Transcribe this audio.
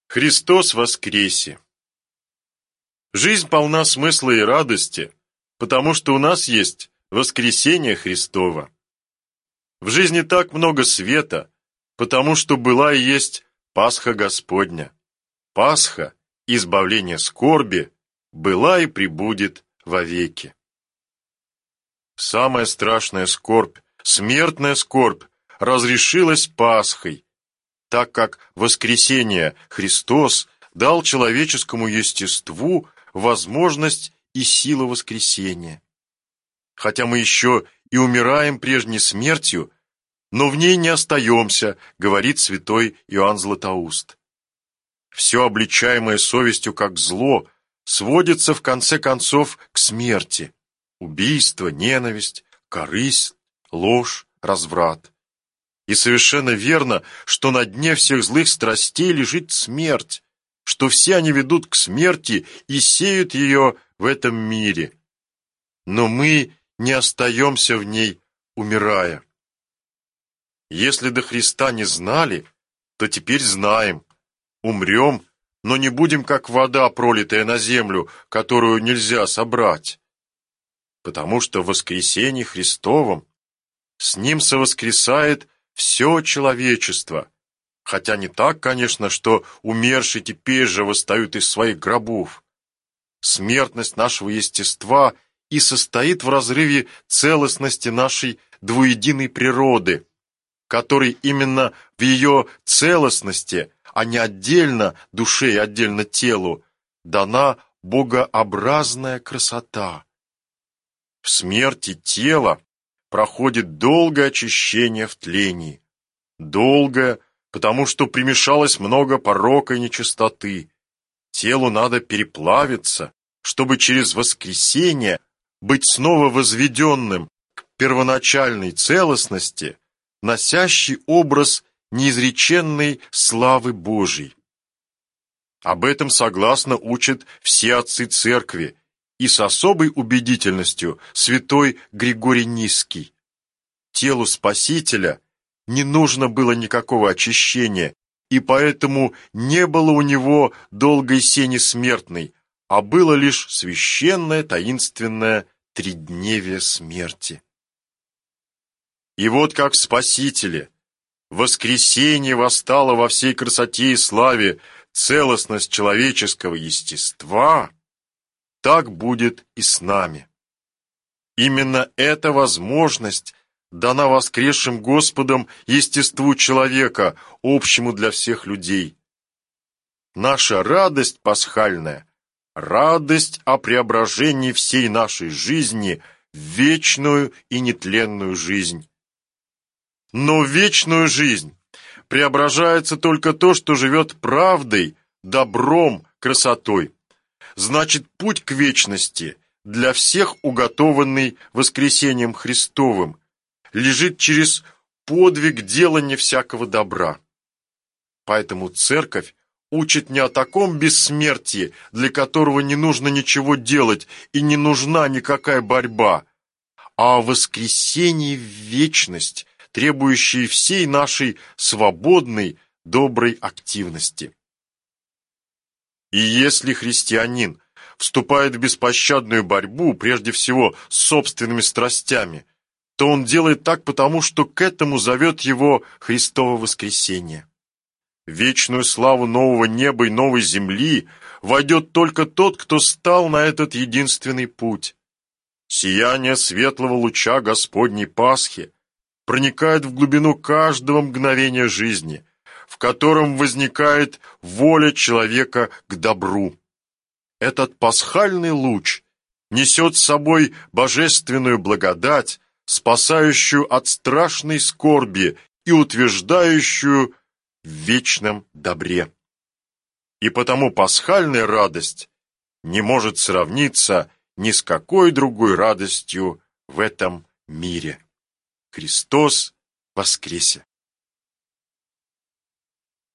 Христос воскресе! Жизнь полна смысла и радости, потому что у нас есть воскресение Христово. В жизни так много света, потому что была и есть Пасха Господня. Пасха, избавление скорби, была и пребудет вовеки. Самая страшная скорбь, смертная скорбь, разрешилась Пасхой, так как воскресение Христос дал человеческому естеству возможность и силу воскресения. Хотя мы еще и умираем прежней смертью, но в ней не остаемся, говорит святой Иоанн Златоуст. Все обличаемое совестью как зло сводится в конце концов к смерти. Убийство, ненависть, корысть, ложь, разврат. И совершенно верно, что на дне всех злых страстей лежит смерть, что все они ведут к смерти и сеют ее в этом мире. Но мы не остаемся в ней, умирая. Если до Христа не знали, то теперь знаем. Умрем, но не будем как вода, пролитая на землю, которую нельзя собрать. Потому что в воскресении Христовом с Ним совоскресает все человечество, хотя не так, конечно, что умершие теперь же восстают из своих гробов. Смертность нашего естества и состоит в разрыве целостности нашей двуединой природы, которой именно в ее целостности, а не отдельно душе и отдельно телу, дана богообразная красота. В смерти тела проходит долгое очищение в тлении. Долгое, потому что примешалось много порока и нечистоты. Телу надо переплавиться, чтобы через воскресение быть снова возведенным к первоначальной целостности, носящий образ неизреченной славы Божией. Об этом согласно учат все отцы церкви, и с особой убедительностью святой Григорий Низкий. Телу Спасителя не нужно было никакого очищения, и поэтому не было у него долгой сени смертной, а было лишь священное таинственное тридневие смерти. И вот как в Спасителе воскресение восстало во всей красоте и славе целостность человеческого естества, так будет и с нами. Именно эта возможность дана воскресшим Господом естеству человека, общему для всех людей. Наша радость пасхальная, радость о преображении всей нашей жизни в вечную и нетленную жизнь. Но в вечную жизнь преображается только то, что живет правдой, добром, красотой. Значит, путь к вечности, для всех уготованный воскресением Христовым, лежит через подвиг делания всякого добра. Поэтому Церковь учит не о таком бессмертии, для которого не нужно ничего делать и не нужна никакая борьба, а о воскресении в вечность, требующей всей нашей свободной, доброй активности. И если христианин вступает в беспощадную борьбу, прежде всего с собственными страстями, то он делает так потому, что к этому зовет его Христово воскресение. В вечную славу нового неба и новой земли войдет только тот, кто стал на этот единственный путь. Сияние светлого луча Господней Пасхи проникает в глубину каждого мгновения жизни, в котором возникает воля человека к добру. Этот пасхальный луч несет с собой божественную благодать, спасающую от страшной скорби и утверждающую в вечном добре. И потому пасхальная радость не может сравниться ни с какой другой радостью в этом мире. Христос воскресе!